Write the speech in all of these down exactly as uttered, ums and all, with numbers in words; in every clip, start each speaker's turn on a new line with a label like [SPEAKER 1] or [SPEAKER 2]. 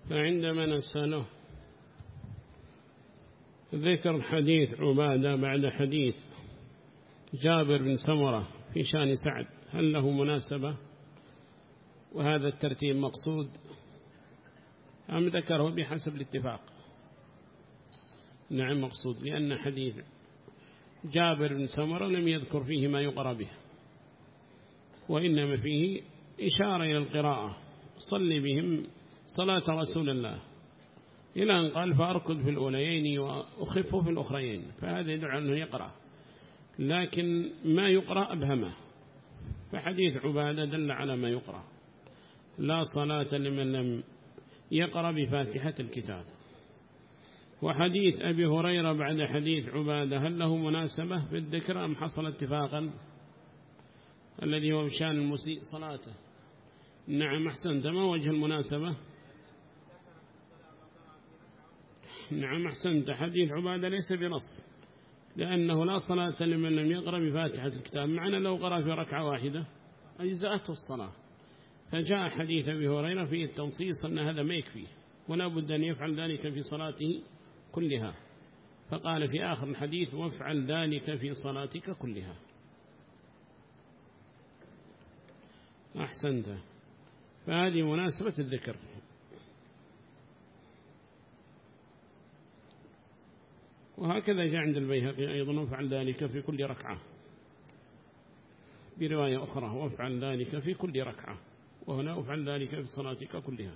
[SPEAKER 1] فعندما نسأله ذكر حديث عبادة بعد حديث جابر بن سمرة في شان سعد، هل له مناسبة وهذا الترتيب مقصود أم ذكره بحسب الاتفاق؟ نعم مقصود، لأن حديث جابر بن سمرة لم يذكر فيه ما يقرأ به، وإنما فيه إشارة إلى القراءة، صل بهم صلاة رسول الله، إلى أن قال فأركض في الأوليين وأخف في الأخرين، فهذا يدعو أنه يقرأ، لكن ما يقرأ أبهمه. فحديث عبادة دل على ما يقرأ، لا صلاة لمن لم يقرأ بفاتحة الكتاب. وحديث أبي هريرة بعد حديث عبادة هل له مناسبة في الذكر أم حصل اتفاقا الذي هو بشان المسيء صلاته؟ نعم أحسنت، ما وجه المناسبة؟ نعم أحسنت، حديث عبادة ليس بنص، لأنه لا صلاة لمن لم يقرأ بفاتحة الكتاب، معنا لو قرأ في ركعة واحدة أجزأته الصلاة. فجاء حديث أبي هريرة فيه التنصيص أن هذا ما يكفيه ولا بد أن يفعل ذلك في صلاته كلها، فقال في آخر الحديث وافعل ذلك في صلاتك كلها. أحسنت، فهذه مناسبة الذكر. وهكذا جاء عند البيهقي أيضا وافعل ذلك في كل ركعة، برواية أخرى وافعل ذلك في كل ركعة، وهنا وافعل ذلك في صلاتك كلها.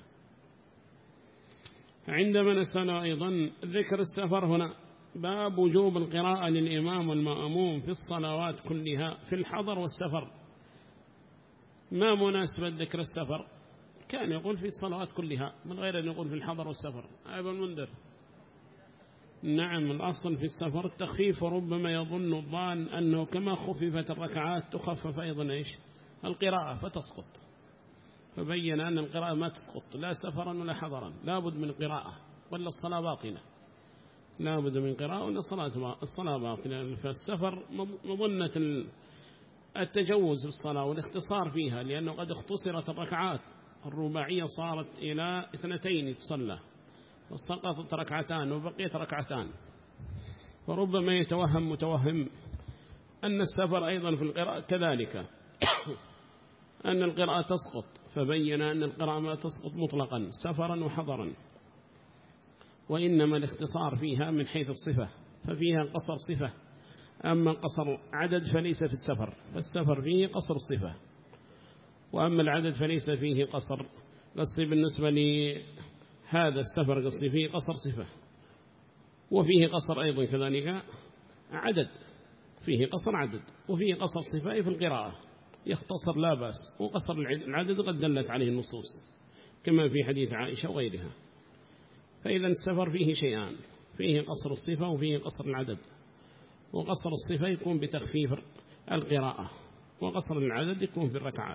[SPEAKER 1] عندما نسأل أيضا ذكر السفر، هنا باب وجوب القراءة للإمام والمأموم في الصلوات كلها في الحضر والسفر. ما مناسبة ذكر السفر؟ كان يقول في الصلوات كلها من غير أن يقول في الحضر والسفر. أبا المنذر. نعم الأصل في السفر التخفيف، وربما يظن الظان أنه كما خففت الركعات تخفف أيضا إيش القراءة فتسقط، فبين أن القراءة ما تسقط لا سفرا ولا حضرا، لا بد من قراءة ولا الصلاة باطلة، لا بد من قراءة ولا الصلاة باطلة. فالسفر مظنة التجوز في الصلاة والاختصار فيها، لأنه قد اختصرت الركعات الرباعية صارت إلى اثنتين تصلى وسقطت ركعتان وبقيت ركعتان، فربما يتوهم متوهم أن السفر أيضا في القراءة كذلك أن القراءة تسقط، فبين أن القراءة ما تسقط مطلقا سفرا وحضرا، وإنما الاختصار فيها من حيث الصفة، ففيها قصر صفة، أما قصر عدد فليس في السفر، فالسفر فيه قصر صفة، وأما العدد فليس فيه قصر. قصدي بالنسبة لهذا السفر قصدي فيه قصر صفة، وفيه قصر أيضا كذلك عدد، فيه قصر عدد وفيه قصر صفة في القراءة، يختصر لا بأس، وقصر العدد قد دلت عليه النصوص كما في حديث عائشة وغيرها. فإذا السفر فيه شيئان، فيه قصر الصفة وفيه قصر العدد، وقصر الصفة يكون بتخفيف القراءة، وقصر العدد يكون في الركعات.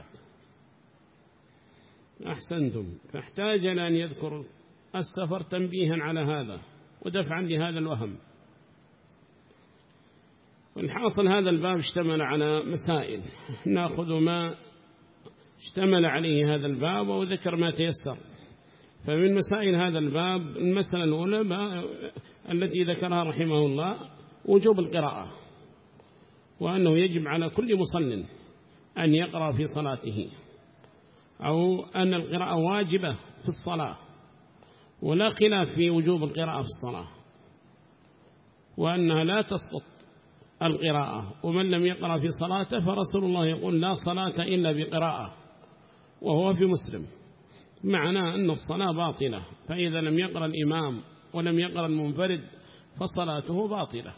[SPEAKER 1] أحسنتم، فاحتاج لأن يذكر السفر تنبيها على هذا ودفعا لهذا الوهم. والحاصل هذا الباب اشتمل على مسائل، نأخذ ما اشتمل عليه هذا الباب وذكر ما تيسر. فمن مسائل هذا الباب المسألة الأولى التي ذكرها رحمه الله وجوب القراءة، وأنه يجب على كل مصل أن يقرأ في صلاته، أو أن القراءة واجبة في الصلاة، ولا خلاف في وجوب القراءة في الصلاة، وأنها لا تسقط القراءة، ومن لم يقرأ في صلاته فرسول الله يقول لا صلاة إلا بقراءة، وهو في مسلم، معناه أن الصلاة باطلة، فإذا لم يقرأ الإمام ولم يقرأ المنفرد فصلاته باطلة.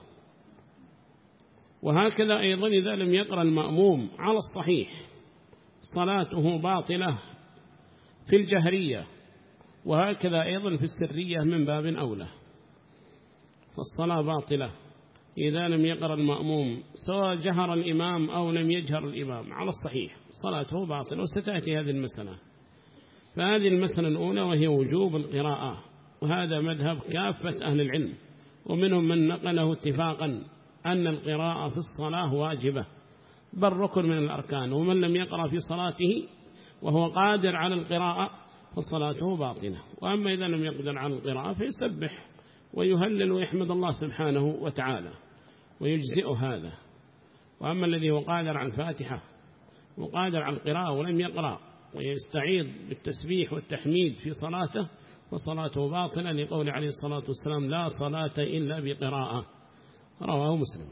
[SPEAKER 1] وهكذا أيضا إذا لم يقرأ المأموم على الصحيح صلاته باطلة في الجهرية، وهكذا أيضا في السرية من باب أولى، فالصلاة باطلة إذا لم يقرأ المأموم سواء جهر الإمام أو لم يجهر الإمام على الصحيح صلاته باطلة، وستأتي هذه المسألة. فهذه المسألة الأولى وهي وجوب القراءة، وهذا مذهب كافة أهل العلم، ومنهم من نقله اتفاقا أن القراءة في الصلاة واجبة بل ركن من الأركان، ومن لم يقرأ في صلاته وهو قادر على القراءة فصلاته باطلة. وأما إذا لم يقدر على القراءة فيسبح ويهلل ويحمد الله سبحانه وتعالى ويجزئ هذا. وأما الذي هو قادر على الفاتحة وقادر على القراءة ولم يقرأ ويستعيض بالتسبيح والتحميد في صلاته فصلاته باطلة، لقول عليه الصلاة والسلام لا صلاة إلا بقراءة، رواه مسلم.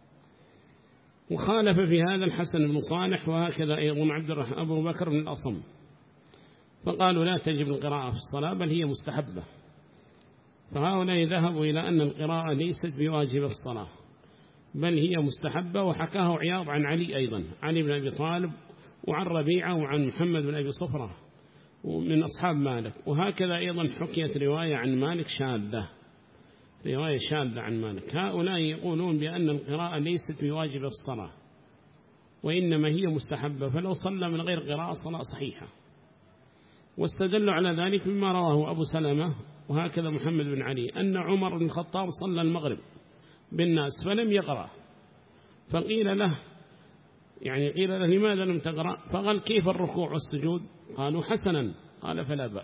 [SPEAKER 1] وخالف في هذا الحسن بن صالح وهكذا أيضا عبد الرحمن أبو بكر بن الأصم، فقالوا لا تجب القراءة في الصلاة بل هي مستحبة. فهؤلاء ذهبوا إلى أن القراءة ليست بواجبة في الصلاة بل هي مستحبة، وحكاه عياض عن علي أيضا، علي بن أبي طالب وعن ربيعة وعن محمد بن أبي صفرة ومن أصحاب مالك. وهكذا أيضا حكيت رواية عن مالك شاذة، رواية شاذة عن مالك. هؤلاء يقولون بأن القراءة ليست بواجبة في الصلاة وإنما هي مستحبة، فلو صلى من غير قراءة صلاة صحيحة. واستدلوا على ذلك بما رواه أبو سلمة وهكذا محمد بن علي أن عمر بن الخطاب صلى المغرب بالناس فلم يقرأ، فقيل له يعني قيل له لماذا لم تقرأ؟ فقال كيف الركوع والسجود؟ قالوا حسنا، قال فلا بأس.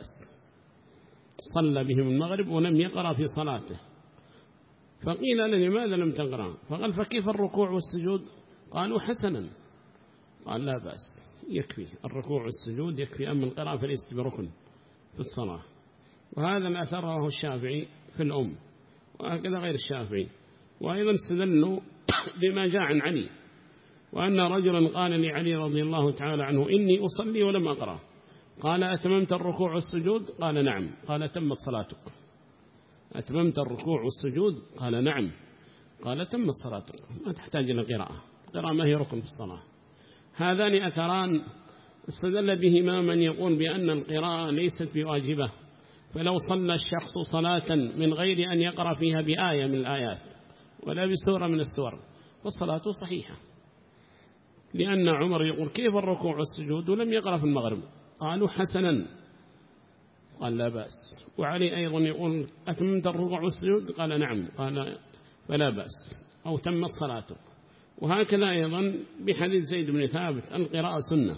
[SPEAKER 1] صلى بهم المغرب ولم يقرأ في صلاته، فقيل له لماذا لم تقرأ؟ فقال فكيف الركوع والسجود؟ قالوا حسنا، قال لا بأس يكفي الركوع والسجود يكفي، أما القراءة فليست بركن في الصلاة. وهذا الأثر رواه الشافعي في الأم وهكذا غير الشافعي. وأيضا استدلوا بما جاء عن علي وأن رجلا قال لعلي رضي الله تعالى عنه إني أصلي ولم أقرأ، قال أتممت الركوع والسجود؟ قال نعم، قال تمت صلاتك. أتممت الركوع والسجود؟ قال نعم، قال تمت صلاتك، ما تحتاج إلى قراءة، قراءة ما هي ركن في الصلاة. هذان أثران استدل بهما من يقول بأن القراءة ليست بواجبة، فلو صلى الشخص صلاة من غير أن يقرأ فيها بآية من الآيات ولا بسورة من السور فالصلاة صحيحة، لأن عمر يقول كيف الركوع والسجود ولم يقرأ في المغرب؟ قالوا حسنا، قال لا بأس. وعلي أيضا يقول أتممت الركوع والسجود؟ قال نعم، قال فلا بأس أو تمت صلاته. وهكذا أيضا بحديث زيد بن ثابت القراءة سنة،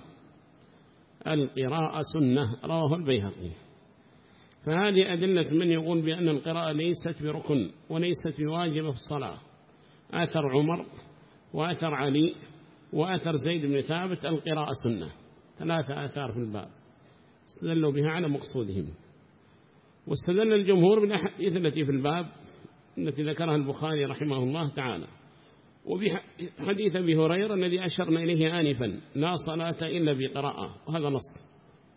[SPEAKER 1] القراءة سنة، رواه البيهقي. فهذه أدلة من يقول بأن القراءة ليست بركن وليست بواجبة في الصلاة، آثر عمر وآثر علي وآثر زيد بن ثابت القراءة سنة، ثلاثة آثار في الباب استدلوا بها على مقصودهم. واستدل الجمهور بالأحاديث التي في الباب التي ذكرها البخاري رحمه الله تعالى، وبحديث أبي هريرة الذي أشرنا إليه آنفا لا صلاة إلا بقراءة، وهذا نص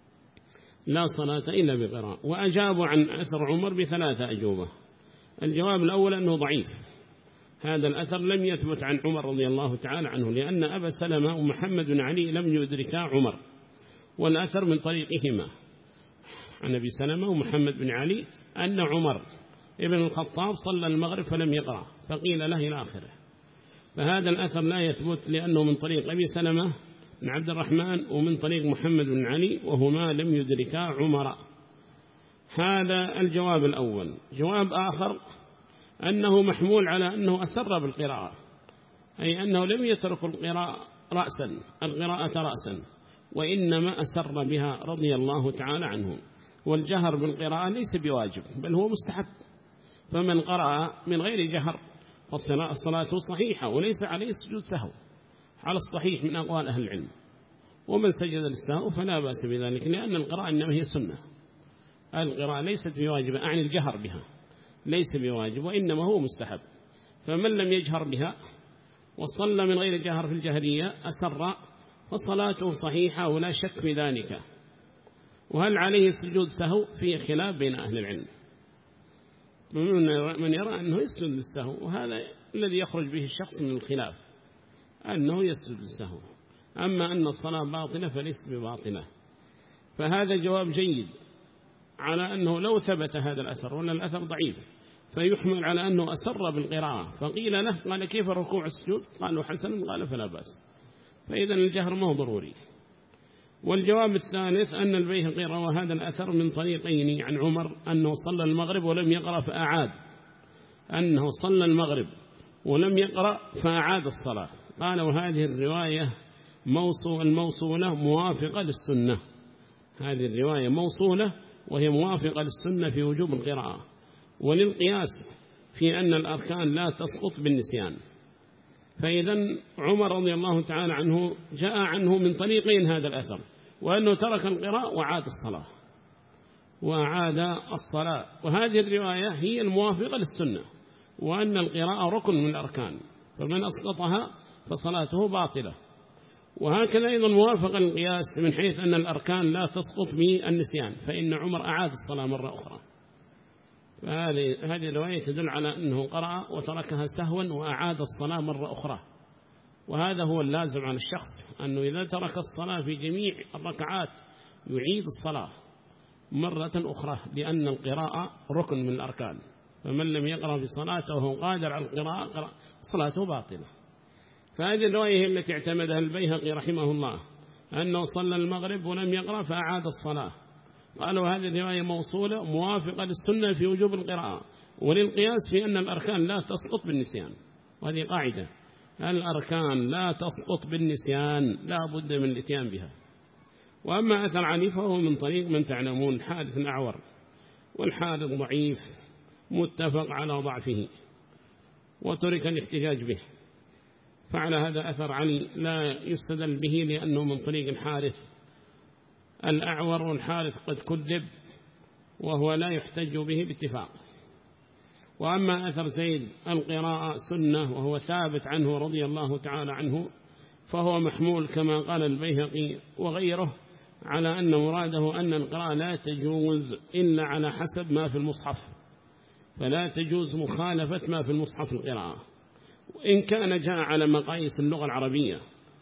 [SPEAKER 1] لا صلاة إلا بقراءة. وأجابوا عن أثر عمر بثلاثة أجوبة. الجواب الأول أنه ضعيف، هذا الأثر لم يثبت عن عمر رضي الله تعالى عنه، لأن أبا سلمة ومحمد بن علي لم يدركا عمر، والأثر من طريقهما عن أبي سلمة ومحمد بن علي أن عمر ابن الخطاب صلى المغرب فلم يقرأ، فقيل له إلى آخره. فهذا الأثر لا يثبت لأنه من طريق أبي سلمة بن عبد الرحمن ومن طريق محمد بن علي وهما لم يدركا عمر. هذا الجواب الأول. جواب آخر أنه محمول على أنه أسر بالقراءة، أي أنه لم يترك القراءة رأسا القراءة رأسا وإنما أسر بها رضي الله تعالى عنه. والجهر بالقراءة ليس بواجب بل هو مستحب، فمن قرأ من غير جهر فالصلاة صحيحة وليس عليه سجود سهو على الصحيح من أقوال أهل العلم. ومن سجد للسهو فلا بأس بذلك، لأن القراءة إنما هي سنة، القراءة ليست بواجبة، أعني الجهر بها ليس بواجب وإنما هو مستحب. فمن لم يجهر بها وصلى من غير جهر في الجهرية أسر فصلاته صحيحة ولا شك في ذلك. وهل عليه سجود سهو؟ في خلاف بين أهل العلم، من يرى أنه يسجد للسهو، وهذا الذي يخرج به الشخص من الخلاف أنه يسجد للسهو. أما أن الصلاة باطلة فليست بباطلة. فهذا جواب جيد على أنه لو ثبت هذا الأثر ولا الأثر ضعيف فيحمل على أنه أسر بالقراءة، فقيل له قال كيف الركوع السجود؟ قالوا حسن، قال فلا بأس. فإذا الجهر ما هو ضروري. والجواب الثالث أن البيهقي روى هذا الأثر من طريقين عن عمر أنه صلى المغرب ولم يقرأ فأعاد، أنه صلى المغرب ولم يقرأ فأعاد الصلاة. قال وهذه الرواية موصول الموصولة موافقة للسنة، هذه الرواية موصولة وهي موافقة للسنة في وجوب القراءة، وللقياس في أن الأركان لا تسقط بالنسيان. فإذا عمر رضي الله تعالى عنه جاء عنه من طريقين هذا الأثر، وأنه ترك القراءة وعاد الصلاة وعاد الصلاة، وهذه الرواية هي الموافقة للسنة، وأن القراءة ركن من الأركان، فمن أسقطها فصلاته باطلة. وهكذا أيضا موافقة للقياس من حيث أن الأركان لا تسقط بالنسيان، فإن عمر أعاد الصلاة مرة أخرى. فهذه هذه الرواية تدل على أنه قرأ وتركها سهوا وأعاد الصلاة مرة أخرى، وهذا هو اللازم عن الشخص، أنه إذا ترك الصلاة في جميع الركعات يعيد الصلاة مرة أخرى، لأن القراءة ركن من الأركان، فمن لم يقرأ بصلاته وهو قادر على القراءة صلاته باطلة. فهذه الرواية هي التي اعتمدها البيهقي رحمه الله، أنه صلى المغرب ولم يقرأ فأعاد الصلاة. قالوا هذه الرواية موصولة موافقة للسنة في وجوب القراءة، وللقياس في أن الأركان لا تسقط بالنسيان، وهذه قاعدة، الأركان لا تسقط بالنسيان، لا بد من الاتيان بها. وأما أثر علي فهو من طريق من تعلمون حادث أعور، والحادث ضعيف متفق على ضعفه وترك الاحتجاج به، فعلى هذا أثر علي لا يستدل به لأنه من طريق الحارث الأعور، والحارث قد كذب وهو لا يحتج به باتفاق. وأما أثر زيد القراءة سنة وهو ثابت عنه رضي الله تعالى عنه، فهو محمول كما قال البيهقي وغيره على أن مراده أن القراءة لا تجوز إلا على حسب ما في المصحف، فلا تجوز مخالفة ما في المصحف القراءة، وإن كان جاء على مقاييس اللغة العربية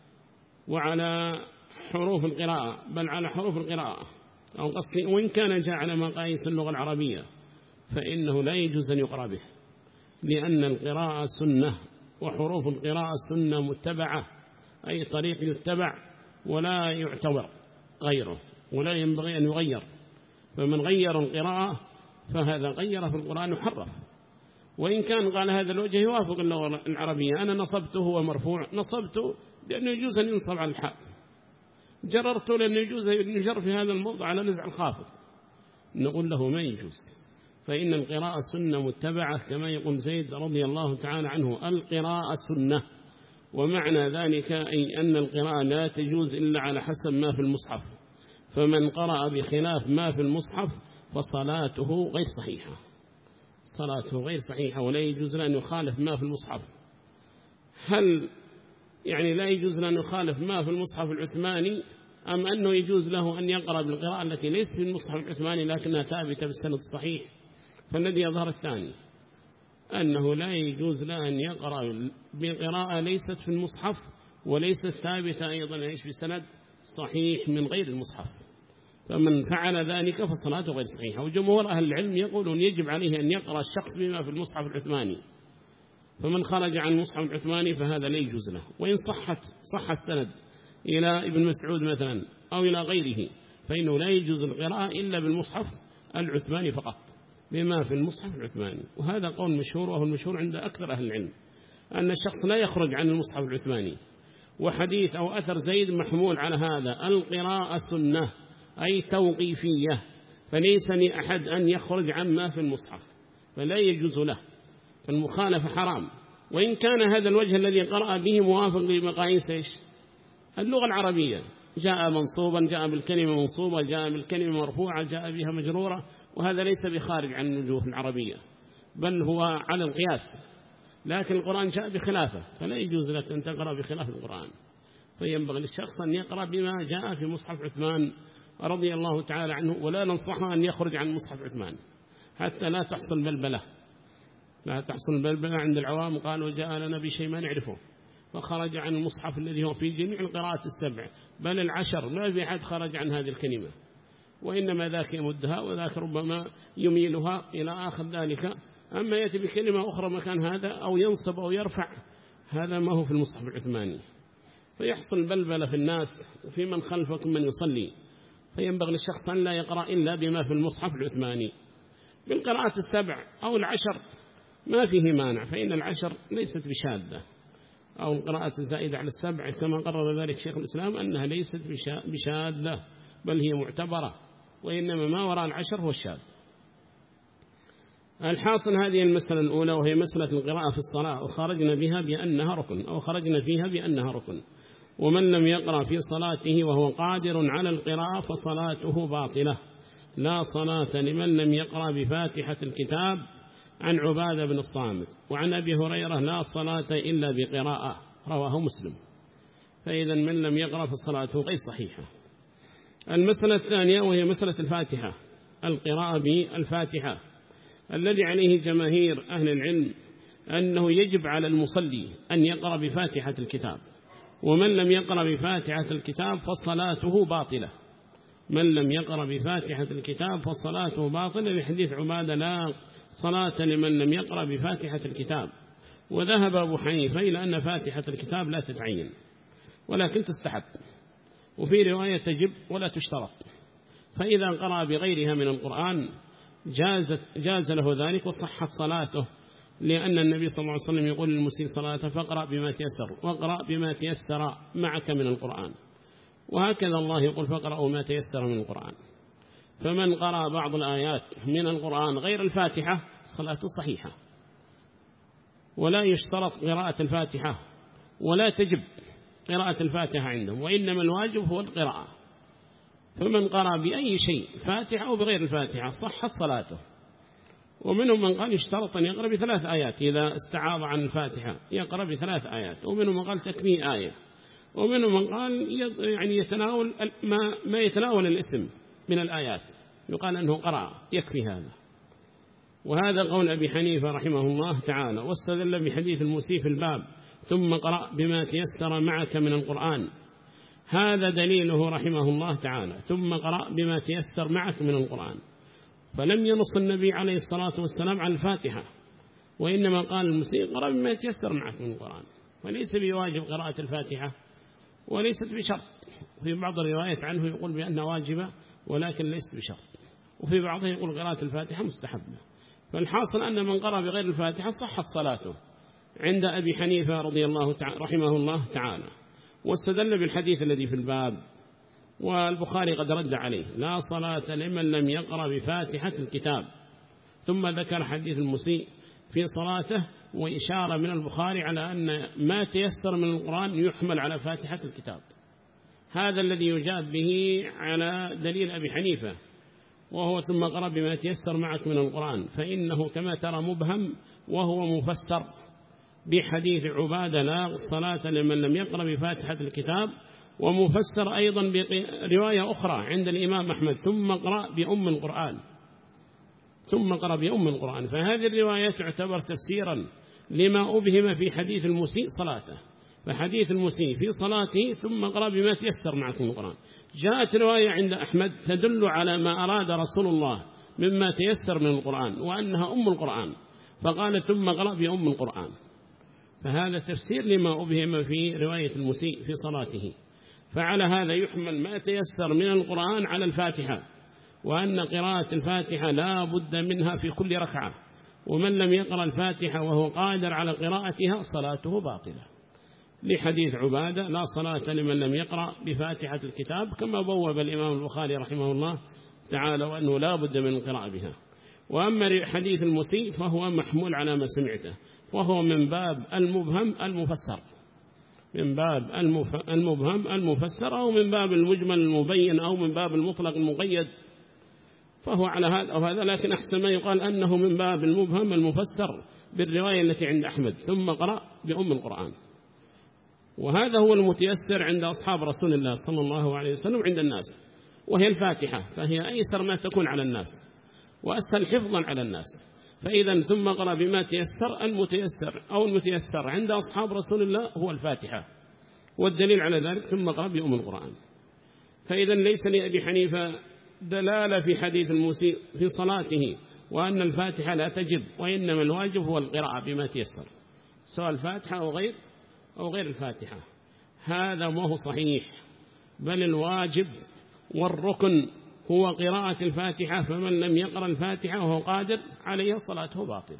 [SPEAKER 1] وعلى حروف القراءة، بل على حروف القراءة أو قصدي وإن كان جاء على مقاييس اللغة العربية فإنه لا يجوز أن يقرأ به، لأن القراءة سنة وحروف القراءة سنة متبعة، أي طريق يتبع ولا يعتبر غيره، ولا ينبغي أن يغير. فمن غير القراءة فهذا غير في القرآن وحرف، وإن كان قال هذا الوجه يوافق اللغة العربية، أنا نصبته هو مرفوع، نصبته لأنه يجوز أن ينصب على الحاء، جررته لأنه يجوز أن يجر في هذا الموضع على نزع الخافض، نقول له ما يجوز. فإن القراءة سنة متبعة كما يقول زيد رضي الله تعالى عنه، القراءة سنة، ومعنى ذلك أي أن القراءة لا تجوز إلا على حسب ما في المصحف، فمن قرأ بخلاف ما في المصحف فصلاته غير صحيحة، صلاته غير صحيحة، ولا يجوز له أن يخالف ما في المصحف. هل يعني لا يجوز له أن يخالف ما في المصحف العثماني، أم أنه يجوز له أن يقرأ بالقراءة التي ليست في المصحف العثماني لكنها ثابتة بالسند الصحيح؟ فالذي يظهر الثاني، أنه لا يجوز له أن يقرأ بقراءة ليست في المصحف وليست ثابتة أيضا يعيش بسند صحيح من غير المصحف، فمن فعل ذلك فصلاته غير صحيحة. وجمهور أهل العلم يقولون يجب عليه أن يقرأ الشخص بما في المصحف العثماني، فمن خرج عن المصحف العثماني فهذا لا يجوز له، وإن صحت صح السند إلى ابن مسعود مثلا أو إلى غيره فإنه لا يجوز القراءة إلا بالمصحف العثماني فقط، بما في المصحف العثماني. وهذا قول مشهور، وهو المشهور عند أكثر أهل العلم، أن الشخص لا يخرج عن المصحف العثماني. وحديث أو أثر زيد محمول على هذا، القراءة سنة أي توقيفية، فليس لأحد أن يخرج عما في المصحف، فلا يجوز له، فالمخالفة حرام. وإن كان هذا الوجه الذي قرأ به موافق لمقاييس إيش؟ اللغة العربية، جاء منصوبا، جاء بالكلمة منصوبة، جاء بالكلمة مرفوعة، جاء بها مجرورة، وهذا ليس بخارج عن الوجوه العربية، بل هو على القياس، لكن القرآن جاء بخلافه، فلا يجوز لك أن تقرأ بخلاف القرآن، فينبغي للشخص أن يقرأ بما جاء في مصحف عثمان رضي الله تعالى عنه، ولا ننصحه أن يخرج عن مصحف عثمان حتى لا تحصل بلبلة، لا تحصل بلبلة عند العوام، قالوا جاء لنا بشيء ما نعرفه فخرج عن المصحف الذي هو في جميع القراءات السبع بل العشر، ما في أحد خرج عن هذه الكلمة، وإنما ذاك يمدها وذاك ربما يميلها إلى آخر ذلك. أما يأتي بكلمة أخرى مكان هذا أو ينصب أو يرفع، هذا ما هو في المصحف العثماني، فيحصل بلبلة في الناس وفي من خلفكم من يصلي، فينبغي للشخص أن لا يقرأ إلا بما في المصحف العثماني. بالقراءات السبع أو العشر ما فيه مانع، فإن العشر ليست بشادة، أو القراءة الزائدة على السبع كما قرر ذلك شيخ الإسلام أنها ليست بشادة، بل هي معتبرة، وإنما ما وراء العشر هو الشاذ. الحاصل هذه المسألة الأولى، وهي مسألة القراءة في الصلاة، وخرجنا بها بأنها ركن، أو خرجنا فيها بأنها ركن. ومن لم يقرأ في صلاته وهو قادر على القراءة فصلاته باطلة. لا صلاة لمن لم يقرأ بفاتحة الكتاب، عن عبادة بن الصامت. وعن أبي هريرة لا صلاة إلا بقراءة، رواه مسلم. فإذا من لم يقرأ فصلاته غير صحيحة. المسألة الثانية وهي مسألة الفاتحة، القراءة بالفاتحة، الذي عليه جماهير أهل العلم أنه يجب على المصلي أن يقرأ بفاتحة الكتاب، ومن لم يقرأ بفاتحة الكتاب فصلاته باطلة. من لم يقرأ بفاتحة الكتاب فصلاته باطلة، بحديث عبادة لا صلاة لمن لم يقرأ بفاتحة الكتاب. وذهب أبو حنيفة إلى أن فاتحة الكتاب لا تتعين ولكن تستحب، وفي رواية تجب ولا تشترط. فإذا قرأ بغيرها من القرآن جازت جاز له ذلك وصحت صلاته، لأن النبي صلى الله عليه وسلم يقول للمسيء صلاته فاقرأ بما تيسر، واقرأ بما تيسر معك من القرآن. وهكذا الله يقول فاقرأوا ما تيسر من القرآن. فمن قرأ بعض الآيات من القرآن غير الفاتحة صلاته صحيحة، ولا يشترط قراءة الفاتحة، ولا تجب قراءة الفاتحة عندهم، وإنما الواجب هو القراءة. فمن قرأ بأي شيء فاتحة أو بغير الفاتحة صحت صلاته. ومنهم من قال يشترط أن يقرأ بثلاث آيات، إذا استعاض عن الفاتحة يقرأ بثلاث آيات. ومنهم من قال تكفيه آية. ومنهم من قال يعني يتناول ما, ما يتناول الاسم من الآيات، يقال أنه قرأ يكفي هذا. وهذا قول أبي حنيفة رحمه الله تعالى. واستدل بحديث المسيء في الباب ثم قرأ بما تيسر معك من القرآن، هذا دليله رحمه الله تعالى، ثم قرأ بما تيسر معك من القرآن. فلم ينص النبي عليه الصلاة والسلام على الفاتحة، وإنما قال المسيء قرأ بما تيسر معك من القرآن، وليس بواجب قراءة الفاتحة، وليست بشرط. في بعض الروايات عنه يقول بأنها واجبة ولكن ليست بشرط، وفي بعضها يقول قراءة الفاتحة مستحبة. فالحاصل أن من قرأ بغير الفاتحة صحت صلاته عند أبي حنيفة رضي الله تعالى رحمه الله تعالى. واستدل بالحديث الذي في الباب، والبخاري قد رد عليه لا صلاة لمن لم يقرأ بفاتحة الكتاب. ثم ذكر حديث المسيء في صلاته، وإشارة من البخاري على أن ما تيسر من القرآن يحمل على فاتحة الكتاب. هذا الذي يجاب به على دليل أبي حنيفة، وهو ثم قرأ بما تيسر معك من القرآن، فإنه كما ترى مبهم، وهو مفسر بحديث عبادة لا صلاة لمن لم يقرأ بفاتحة الكتاب، ومفسر أيضا برواية أخرى عند الإمام أحمد ثم قرأ بأم القرآن، ثم قرأ بأم القرآن. فهذه الرواية تعتبر تفسيرا لما أبهم في حديث المسيء صلاته. فحديث المسيء في صلاته ثم قرأ بما تيسر معكم القرآن، جاءت رواية عند أحمد تدل على ما أراد رسول الله مما تيسر من القرآن، وأنها أم القرآن، فقال ثم قرأ بأم القرآن. فهذا تفسير لما أبهم في رواية المسيء في صلاته. فعلى هذا يحمل ما تيسر من القرآن على الفاتحة، وأن قراءة الفاتحة لا بد منها في كل ركعة، ومن لم يقرأ الفاتحة وهو قادر على قراءتها صلاته باطلة، لحديث عبادة لا صلاة لمن لم يقرأ بفاتحة الكتاب، كما بوب الإمام البخاري رحمه الله تعالى وأنه لا بد من القراءة بها. وأما حديث المسيء فهو محمول على ما سمعته، وهو من باب المبهم المفسر، من باب المبهم المفسر، أو من باب المجمل المبين، أو من باب المطلق المقيد، فهو على هذا أو هذا. لكن أحسن ما يقال أنه من باب المبهم المفسر بالرواية التي عند أحمد ثم قرأ بأم القرآن. وهذا هو المتيسر عند أصحاب رسول الله صلى الله عليه وسلم عند الناس، وهي الفاتحة، فهي أيسر ما تكون على الناس وأسهل حفظا على الناس. فإذا ثم قرأ بما تيسر، المتيسر أو المتيسر عند أصحاب رسول الله هو الفاتحة، والدليل على ذلك ثم قرأ بأم القرآن. فإذا ليس لأبي حنيفة دلالة في حديث المسيء في صلاته وأن الفاتحة لا تجب، وإنما الواجب هو القراءة بما تيسر، سواء الفاتحة أو غير أو غير الفاتحة. هذا ما هو صحيح، بل الواجب والركن هو قراءة الفاتحة، فمن لم يقرأ الفاتحة وهو قادر عليها صلاته باطلة.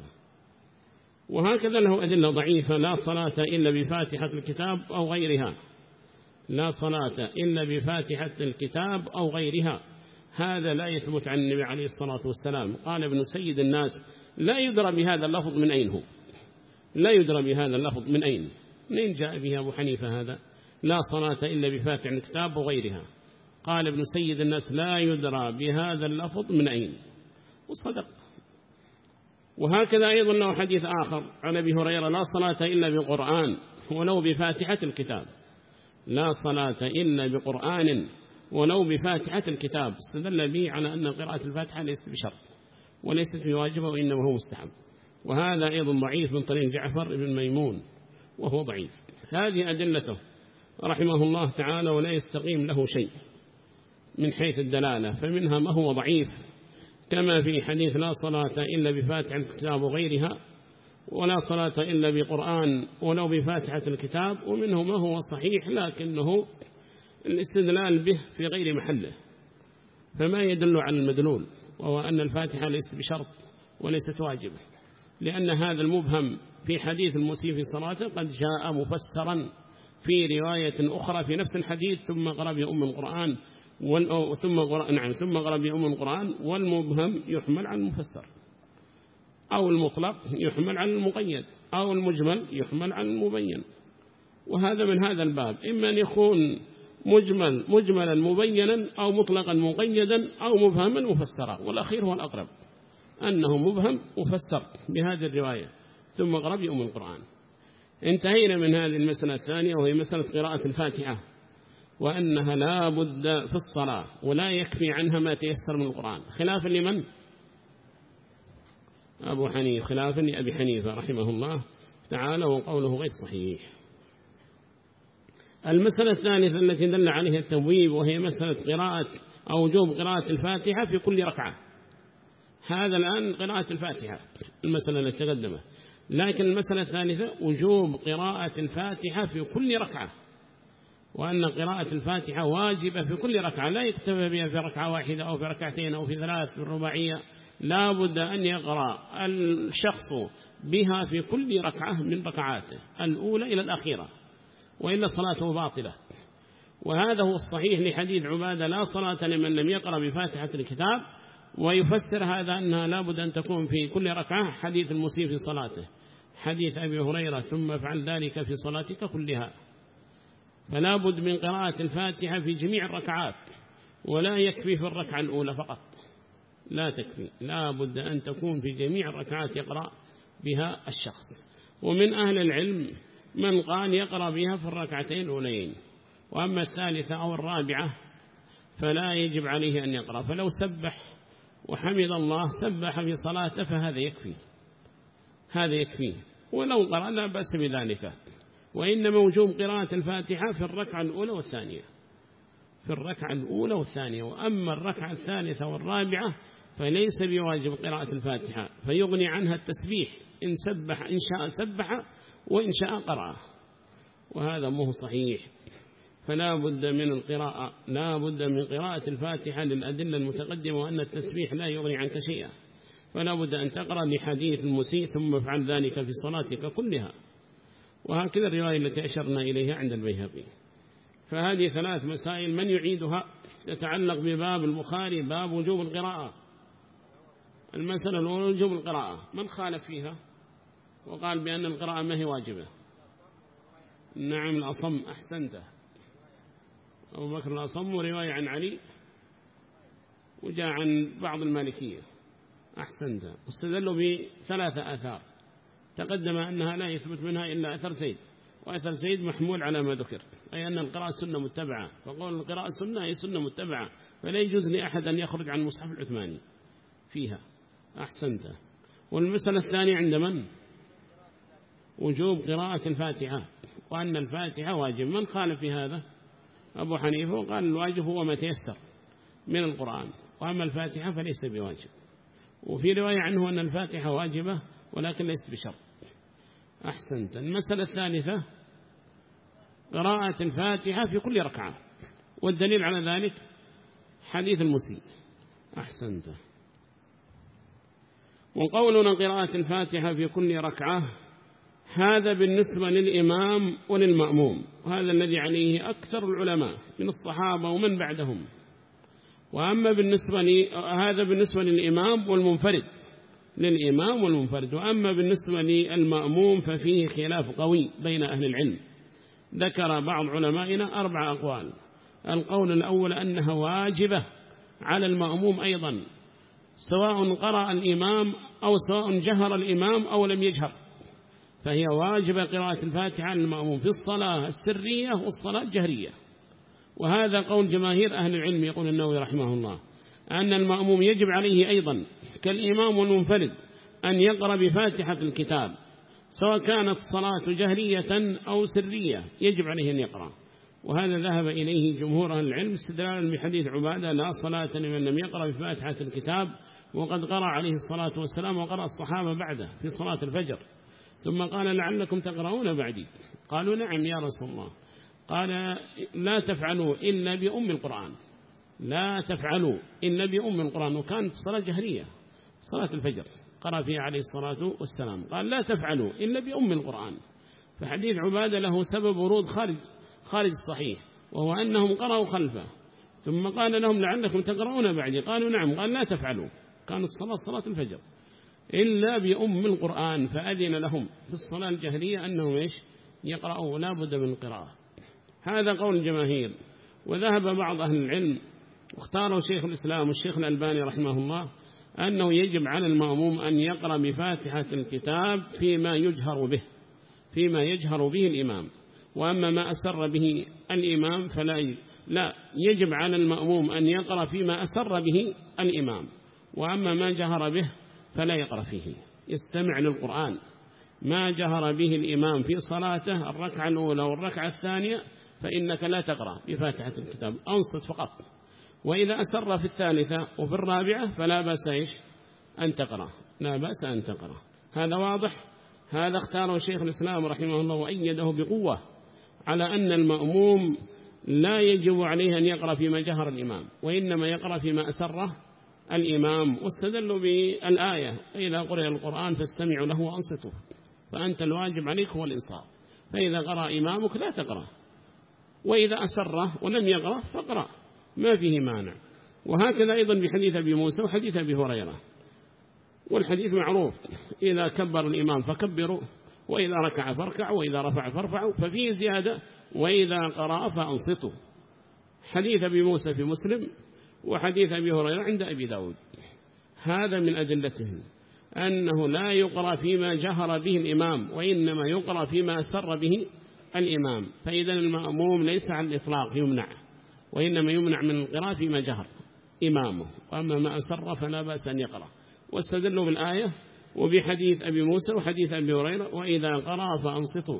[SPEAKER 1] وهكذا له أدلة ضعيفة لا صلاة إلا بفاتحة الكتاب أو غيرها، لا صلاة إلا بفاتحة الكتاب أو غيرها، هذا لا يثبت عن النبي عليه الصلاة والسلام. قال ابن سيد الناس لا يدرى بهذا اللفظ من أين هو، لا يدرى بهذا اللفظ من أين منين جاء به أبو حنيفة هذا لا صلاة إلا بفاتحة الكتاب وغيرها. قال ابن سيد الناس لا يدرى بهذا اللفظ من أين، وصدق. وهكذا أيضا له حديث آخر عن أبي هريرة لا صلاة إلا بقرآن ولو بفاتحة الكتاب، لا صلاة إلا بقرآن ولو بفاتحة الكتاب، استدل به على أن قراءة الفاتحة ليست بشرط وليست بواجبة وإنما هو مستحب. وهذا أيضا ضعيف من طريق جعفر بن ميمون وهو ضعيف. هذه أدلته رحمه الله تعالى، ولا يستقيم له شيء من حيث الدلالة، فمنها ما هو ضعيف كما في حديث لا صلاة إلا بفاتحة الكتاب وغيرها، ولا صلاة إلا بقرآن ولو بفاتحة الكتاب، ومنه ما هو صحيح لكنه الاستدلال به في غير محله، فما يدل على المدلول، وهو أن الفاتحة ليست بشرط وليست واجبة، لأن هذا المبهم في حديث المسيء في صلاته قد جاء مفسرا في رواية أخرى في نفس الحديث ثم قرأ بأم القرآن ثم قرأ نعم ثم قرأ بأم القرآن، والمبهم يحمل على المفسر، أو المطلق يحمل على المقيد، أو المجمل يحمل على المبين. وهذا من هذا الباب، إما أن يكون مجمل مجملا مبينا أو مطلقا مقيدا أو مبهما مفسرا، والأخير هو الأقرب أنه مبهم مفسر بهذه الرواية ثم قرأ بأم القرآن. انتهينا من هذه المسألة الثانية، وهي مسألة قراءة الفاتحة، وأنها لا بد في الصلاة ولا يكفي عنها ما تيسر من القرآن، خلافا لمن؟ أبو حنيفة، خلافا لأبي حنيفة رحمه الله تعالى، وقوله غير صحيح. المسألة الثالثة التي دل عليها التبويب، وهي مسألة قراءة أو وجوب قراءة الفاتحة في كل ركعة. هذا الآن قراءة الفاتحة المسألة التي تقدمت، لكن المسألة الثالثة وجوب قراءة الفاتحة في كل ركعة، وأن قراءة الفاتحة واجبة في كل ركعة، لا يكتفى بها في ركعة واحدة أو في ركعتين أو في ثلاث في الرباعية، لا بد أن يقرأ الشخص بها في كل ركعة من ركعاته الأولى إلى الأخيرة، وإلا صلاته باطلة. وهذا هو الصحيح لحديث عبادة لا صلاة لمن لم يقرأ بفاتحة الكتاب، ويفسر هذا أنها لا بد أن تكون في كل ركعة حديث المسيء في صلاته، حديث أبي هريرة ثم افعل ذلك في صلاتك كلها. فلا بد من قراءة الفاتحة في جميع الركعات، ولا يكفي في الركعة الأولى فقط، لا تكفي، لا بد أن تكون في جميع الركعات يقرأ بها الشخص. ومن أهل العلم من قال يقرأ بها في الركعتين الأولين، وأما الثالثة أو الرابعة فلا يجب عليه أن يقرأ، فلو سبح وحمد الله سبح في صلاته فهذا يكفي، هذا يكفي، ولو قرأ لا بأس بذلك. وإنما وجوب قراءة الفاتحة في الركعة الأولى والثانية، في الركعة الأولى والثانية، وأما الركعة الثالثة والرابعة فليس بواجب قراءة الفاتحة، فيغني عنها التسبيح، إن سبح إن شاء سبح وإن شاء قرأ، وهذا مو صحيح. فلا بد من القراءة، لا بد من قراءة الفاتحة للأدلة المتقدمة، وأن التسبيح لا يغني عنك شيئا، فلا بد أن تقرأ لحديث المسيء ثم افعل ذلك في صلاتك كلها. وهكذا الرواية التي أشرنا إليها عند البيهقي. فهذه ثلاث مسائل من يعيدها تتعلق بباب البخاري، باب وجوب القراءة. المسألة الأولى وجوب القراءة، من خالف فيها وقال بأن القراءة ما هي واجبة؟ نعم الأصم، أحسنته، أبو بكر الأصم، ورواية عن علي وجاء عن بعض المالكية، أحسنته. واستدلوا بثلاثة آثار تقدم أنها لا يثبت منها إلا أثر زيد، وأثر زيد محمول على ما ذكر، أي أن القراءة سنة متبعة، فقول القراءة سنة هي سنة متبعة، فلا يجوز لأحد أن يخرج عن المصحف العثماني فيها، أحسنته. والمسألة الثانية عند من؟ وجوب قراءة الفاتحة، وأن الفاتحة واجب، من خالف في هذا؟ أبو حنيفة، وقال الواجب هو ما تيسر من القرآن، وأما الفاتحة فليس بواجب. وفي رواية عنه أن الفاتحة واجبة ولكن ليس بشرط، أحسنت. المسألة الثالثة قراءة الفاتحة في كل ركعة، والدليل على ذلك حديث المسيء، أحسنت. وقولنا قراءة الفاتحة في كل ركعة هذا بالنسبة للإمام وللمأموم، وهذا الذي عليه أكثر العلماء من الصحابة ومن بعدهم. وأما بالنسبة لي هذا بالنسبة للإمام والمنفرد للإمام والمنفرد وأما بالنسبة للمأموم ففيه خلاف قوي بين أهل العلم. ذكر بعض علمائنا أربع أقوال. القول الأول أنها واجبة على المأموم أيضا، سواء قرأ الإمام أو سواء جهر الإمام أو لم يجهر، فهي واجبة قراءة الفاتحة على المأموم في الصلاة السرية والصلاة الجهرية. وهذا قول جماهير أهل العلم. يقول النووي رحمه الله أن المأموم يجب عليه أيضا كالإمام والمنفرد أن يقرأ بفاتحة الكتاب، سواء كانت الصلاة جهرية أو سرية يجب عليه أن يقرأ. وهذا ذهب إليه جمهور أهل العلم استدلالا بحديث عبادة لا صلاة لمن لم يقرأ بفاتحة الكتاب، وقد قرأ عليه الصلاة والسلام وقرأ الصحابة بعده في صلاة الفجر، ثم قال لعلكم تقرؤون بعدي، قالوا نعم يا رسول الله، قال لا تفعلوا إلا بأم القرآن، لا تفعلوا إلا بأم القرآن. وكانت الصلاة جهرية صلاة الفجر قرأ فيها عليه الصلاة والسلام، قال لا تفعلوا إلا بأم القرآن. فحديث عبادة له سبب ورود خارج خارج الصحيح، وهو أنهم قرأوا خلفه، ثم قال لهم لعلكم تقرؤون بعدي، قالوا نعم، قال لا تفعلوا، كانت الصلاة صلاة الفجر إلا بأم القرآن، فأذن لهم في الصلاة الجهرية أنهم إيش يقرأوا لا بد من القراءة. هذا قول الجماهير. وذهب بعض أهل العلم واختاروا شيخ الإسلام والشيخ الألباني رحمه الله أنه يجب على المأموم أن يقرأ بفاتحة الكتاب فيما يجهر به فيما يجهر به الإمام، وأما ما أسر به الإمام فلا لا يجب على المأموم أن يقرأ فيما أسر به الإمام، وأما ما جهر به فلا يقرأ فيه، يستمع للقرآن. ما جهر به الإمام في صلاته الركعة الأولى والركعة الثانية فإنك لا تقرأ بفاتحة الكتاب، أنصت فقط. وإذا أسر في الثالثة وفي الرابعة فلا بأس إيش أن تقرأ، لا بأس أن تقرأ. هذا واضح. هذا اختاره شيخ الإسلام رحمه الله وأيده بقوة على أن المأموم لا يجب عليه أن يقرأ فيما جهر الإمام، وإنما يقرأ فيما أسره الإمام، واستدلوا بالآية إذا قرأ القرآن فاستمعوا له وأنصتوا، فأنت الواجب عليك هو الإنصات. فإذا قرأ إمامك لا تقرأ، وإذا أسره ولم يقرأ فقرأ، ما فيه مانع. وهكذا أيضا بحديث أبي موسى وحديث أبي هريرة، والحديث معروف، إذا كبر الإمام فكبروا، وإذا ركع فاركعوا، وإذا رفع فارفعوا، ففيه زيادة وإذا قرأ فأنصتوا. حديث أبي موسى في مسلم، وحديث أبي هريرة عند أبي داود. هذا من أدلتهم أنه لا يقرأ فيما جهر به الإمام، وإنما يقرأ فيما أسر به الإمام. فإذا المأموم ليس على الإطلاق يمنع، وإنما يمنع من القراءة فيما جهر إمامه، وأما ما أسر فلا بأس أن يقرأ. واستدلوا بالآية وبحديث أبي موسى وحديث أبي هريرة وإذا قرأ فأنصتوا.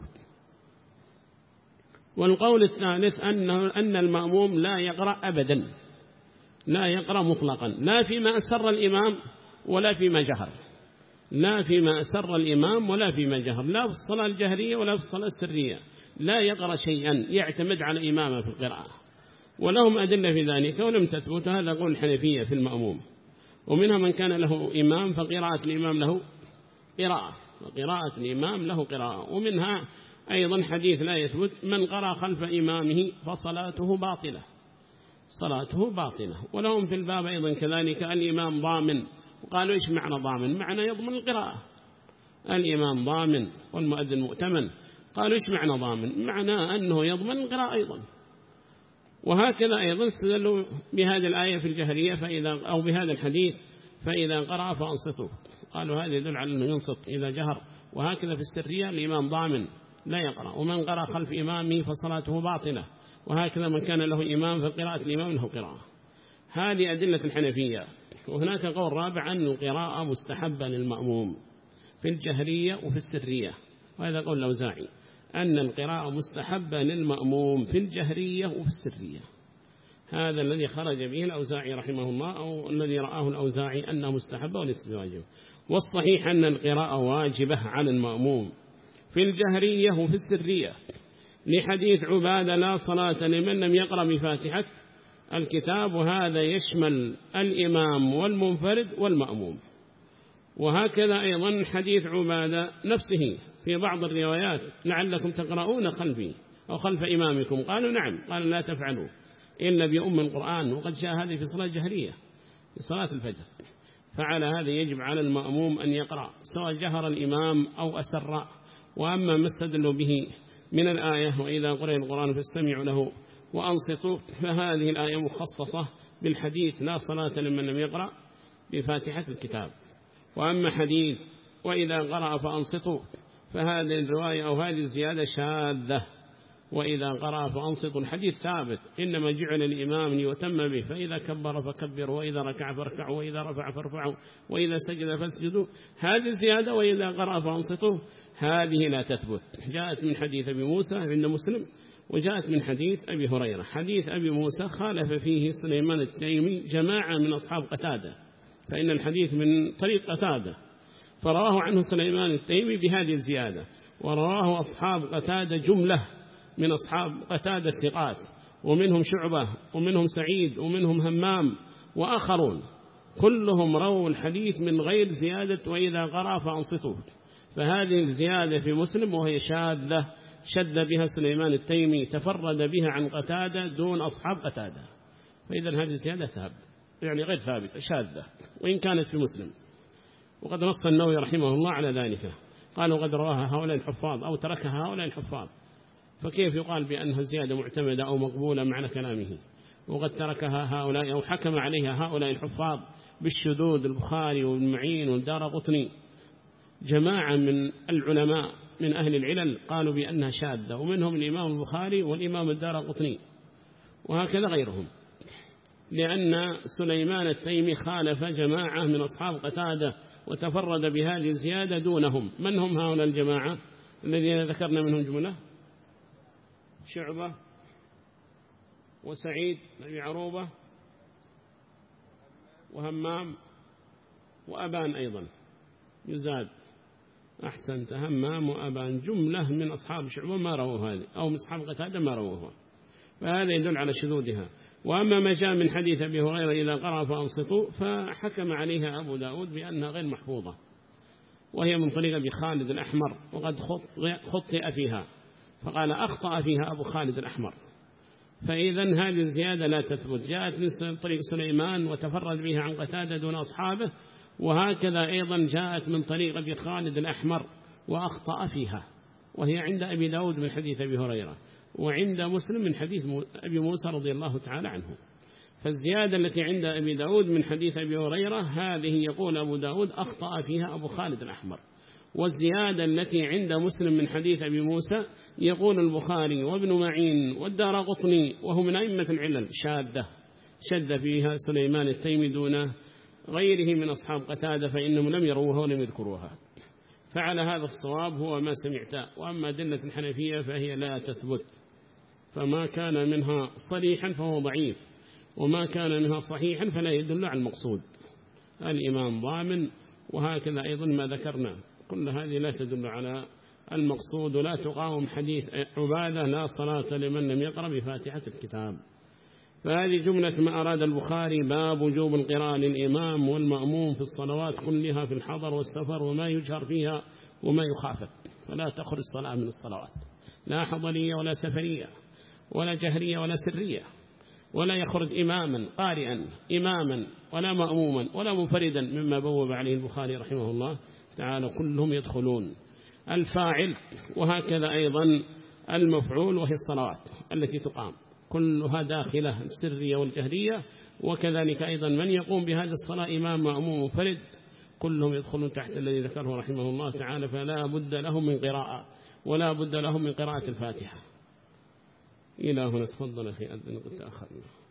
[SPEAKER 1] والقول الثالث أنه أن المأموم لا يقرأ أبدا، لا يقرأ مطلقا، لا فيما أسر الإمام ولا فيما جهر، لا فيما أسر الإمام ولا فيما جهر، لا في الصلاة الجهرية ولا في الصلاة السرية، لا يقرأ شيئا، يعتمد على إمامه في القراءة. ولهم أدلة في ذلك ولم تثبت. هذا قول الحنفية في المأموم، ومنها من كان له إمام فقراءة الإمام له قراءة، وقراءة الإمام له قراءة. ومنها أيضا حديث لا يثبت من قرأ خلف إمامه فصلاته باطلة، صلاته باطلة. ولهم في الباب أيضا كذلك الإمام ضامن، وقالوا إيش معنى ضامن؟ معنى يضمن القراءة، الإمام ضامن والمؤذن مؤتمن. قالوا إيش معنى ضامن؟ معنى أنه يضمن القراءة أيضا. وهكذا أيضا استدلوا بهذه الآية في الجهرية فإذا أو بهذا الحديث فإذا قرأ فأنصتوا، قالوا هذا يدل على أنه ينصت إذا جهر. وهكذا في السرية الإمام ضامن لا يقرأ، ومن قرأ خلف إمامه فصلاته باطلة، وهكذا من كان له إمام فقراءة الإمام له قراءة. هذه أدلة الحنفية. وهناك قول رابع أن القراءة مستحبة للمأموم في الجهرية وفي السرية، وهذا قول الأوزاعي أن القراءة مستحبة للمأموم في الجهرية وفي السرية. هذا الذي خرج به الأوزاعي رحمه الله، أو الذي رآه الأوزاعي أنه مستحبة وليس واجب. والصحيح أن القراءة واجبة على المأموم في الجهرية وفي السرية، لحديث عبادة لا صلاة لمن لم يقرأ بفاتحة الكتاب، وهذا يشمل الإمام والمنفرد والمأموم. وهكذا أيضا حديث عبادة نفسه في بعض الروايات لعلكم تقرؤون خلفي أو خلف إمامكم، قالوا نعم، قال لا تفعلوا إلا بأم القرآن، وقد جاء هذه في صلاة جهرية في صلاة الفجر. فعلى هذا يجب على المأموم أن يقرأ سواء جهر الإمام أو أسر. وأما ما استدلوا به من الآية وإذا قرئ القرآن فاستمعوا له وأنصتوا، فهذه الآية مخصصة بالحديث لا صلاة لمن لم يقرأ بفاتحة الكتاب. وأما حديث وإذا قرأ فأنصتوا فهذه الرواية أو هذه الزيادة شاذة. وإذا قرأ فأنصتوا الحديث ثابت، إنما جعل الإمام ليتم به، فإذا كبر فكبروا، وإذا ركع فاركعوا، وإذا رفع فارفعوا، وإذا سجد فاسجدوا. هذه الزيادة وإذا قرأ فأنصتوا هذه لا تثبت. جاءت من حديث أبي موسى عند مسلم، وجاءت من حديث أبي هريرة. حديث أبي موسى خالف فيه سليمان التيمي جماعة من أصحاب قتادة، فإن الحديث من طريق قتادة، فرواه عنه سليمان التيمي بهذه الزيادة، ورواه أصحاب قتادة جملة من أصحاب قتادة الثقات، ومنهم شعبة ومنهم سعيد ومنهم همام وآخرون، كلهم رووا الحديث من غير زيادة وإذا قرأ فأنصتوا. فهذه الزيادة في مسلم وهي شاذة، شد بها سليمان التيمي، تفرد بها عن قتادة دون أصحاب قتادة. فإذا هذه الزيادة ثابتة، يعني غير ثابتة، شاذة وإن كانت في مسلم. وقد نص النووي رحمه الله على ذلك، قالوا قد رواها هؤلاء الحفاظ أو تركها هؤلاء الحفاظ، فكيف يقال بأنها زيادة معتمدة أو مقبولة معنى كلامه؟ وقد تركها هؤلاء أو حكم عليها هؤلاء الحفاظ بالشذوذ، البخاري والمعين والدارقطني، جماعة من العلماء من أهل العلل قالوا بأنها شاذة، ومنهم الإمام البخاري والإمام الدارقطني وهكذا غيرهم، لأن سليمان التيمي خالف جماعة من أصحاب قتادة وتفرد بهذه الزيادة دونهم. من هم هؤلاء الجماعة الذين ذكرنا منهم جملة؟ شعبة وسعيد بن عروبة وهمام وأبان أيضا يزاد، أحسنت، همام وأبان جملة من أصحاب شعبة ما رووا هذه، أو من أصحاب قتادة ما رووها، فهذا يدل على شذوذها. وأما ما جاء من حديث أبي هريرة إذا قرأ فأنصتوا فحكم عليها أبو داود بأنها غير محفوظة، وهي من طريق أبي خالد الأحمر، وقد خطئ فيها، فقال أخطأ فيها أبو خالد الأحمر. فإذا هذه الزيادة لا تثبت، جاءت من طريق سليمان وتفرد بها عن قتادة دون أصحابه، وهكذا أيضا جاءت من طريق أبي خالد الأحمر وأخطأ فيها، وهي عند أبي داود من حديث أبي هريرة، وعند مسلم من حديث أبي موسى رضي الله تعالى عنه. فالزيادة التي عند أبي داود من حديث أبي هريرة هذه يقول أبو داود أخطأ فيها أبو خالد الأحمر، والزيادة التي عند مسلم من حديث أبي موسى يقول البخاري وابن معين والدارقطني وهو من أئمة العلل شاذة، شد فيها سليمان التيمي دون غيره من أصحاب قتادة، فإنهم لم يروها ولم يذكروها. فعلى هذا الصواب هو ما سمعت. وأما أدلة الحنفية فهي لا تثبت، فما كان منها صريحا فهو ضعيف، وما كان منها صحيحا فلا يدل على المقصود. الإمام ضامن، وهكذا أيضا ما ذكرنا، كل هذه لا تدل على المقصود، ولا تقاوم حديث عبادة لا صلاة لمن لم يقرأ بفاتحة الكتاب. فهذه جملة ما أراد البخاري: باب وجوب القراءة للإمام والمأموم في الصلوات كلها في الحضر والسفر وما يجهر فيها وما يخافت. فلا تخرج الصلاة من الصلوات، لا حضرية ولا سفرية ولا جهرية ولا سرية، ولا يخرج إماما قارئا إماما ولا مأموما ولا منفردا، مما بوب عليه البخاري رحمه الله تعالى، كلهم يدخلون الفاعل. وهكذا أيضا المفعول وهي الصلوات التي تقام كلها داخلة السرية والجهرية، وكذلك أيضا من يقوم بهذه الصلاة إمام مأموم منفرد كلهم يدخلون تحت الذي ذكره رحمه الله تعالى. فلا بد لهم من قراءة، ولا بد لهم من قراءة الفاتحة. إلى هنا تفضل أخي أذن قلت أخرنا.